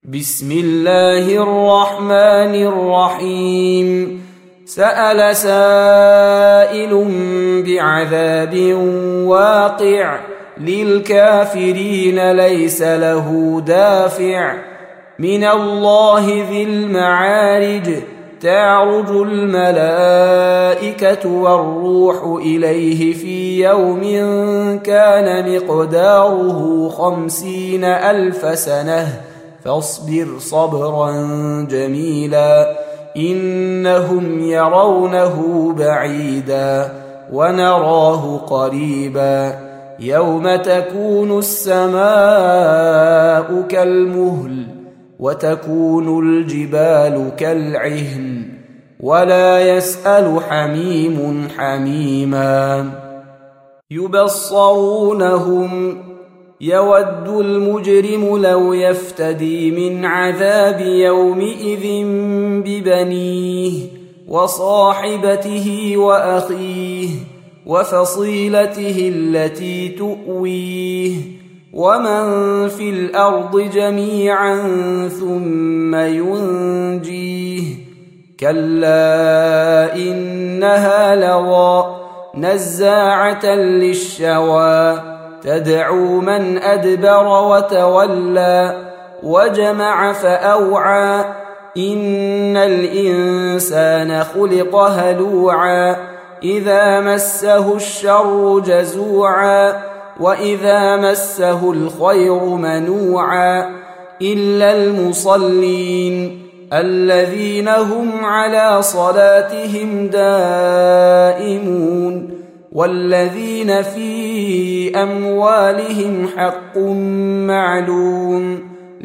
بسم الله الرحمن الرحيم. سأل سائل بعذاب واقع للكافرين ليس له دافع من الله ذي المعارج. تعرج الملائكة والروح إليه في يوم كان مقداره 50,000 سنة فاصبر صبرا جميلا إنهم يرونه بعيدا ونراه قريبا يوم تكون السماء كالمهل وتكون الجبال كالعهن ولا يسأل حميم حميما. يبصرونهم يود المجرم لو يفتدي من عذاب يومئذ ببنيه وصاحبته وأخيه وفصيلته التي تؤويه ومن في الأرض جميعا ثم ينجيه. كلا إنها لظى نزاعة للشوى تدعو من أدبر وتولى وجمع فأوعى. إن الإنسان خلق هلوعا إذا مسه الشر جزوعا وإذا مسه الخير منوعا إلا المصلين الذين هم على صلاتهم دائمون والذين في أموالهم حق معلوم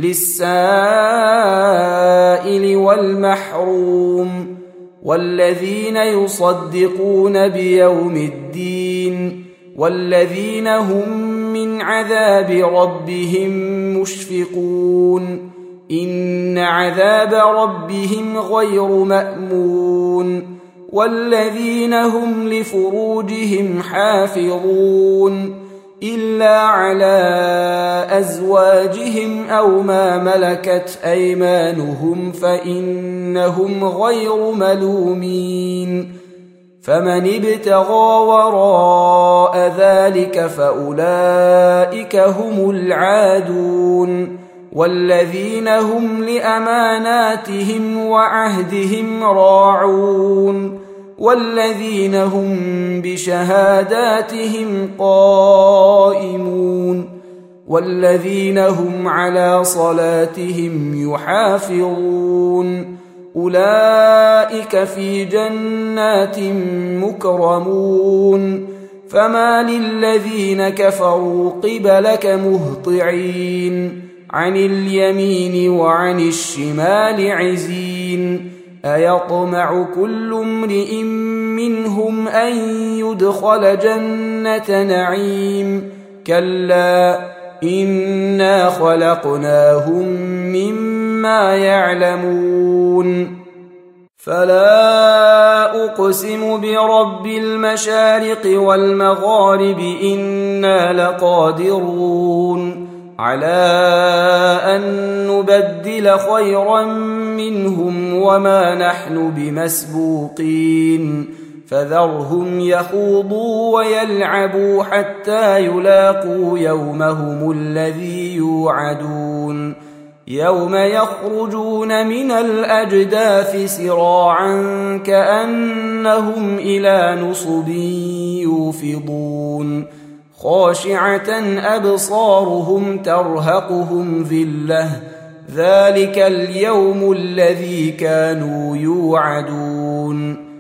للسائل والمحروم والذين يصدقون بيوم الدين والذين هم من عذاب ربهم مشفقون. إن عذاب ربهم غير مأمون والذين هم لفروجهم حافظون إلا على أزواجهم أو ما ملكت أيمانهم فإنهم غير ملومين. فمن ابتغى وراء ذلك فأولئك هم العادون والذين هم لأماناتهم وعهدهم راعون والذين هم بشهاداتهم قائمون والذين هم على صلاتهم يحافظون. أولئك في جنات مكرمون. فما للذين كفروا قبلك مهطعين عن اليمين وعن الشمال عزين. أيطمع كل امرئ منهم أن يدخل جنة نعيم كلا إنا خلقناهم مما يعلمون. فلا أقسم برب المشارق والمغارب إنا لقادرون على أن نبدل خيرا منهم وما نحن بمسبوقين. فذرهم يخوضوا ويلعبوا حتى يلاقوا يومهم الذي يوعدون يوم يخرجون من الأجداث سراعا كأنهم إلى نصب يوفضون خاشعة أبصارهم ترهقهم ذلة ذلك اليوم الذي كانوا يوعدون.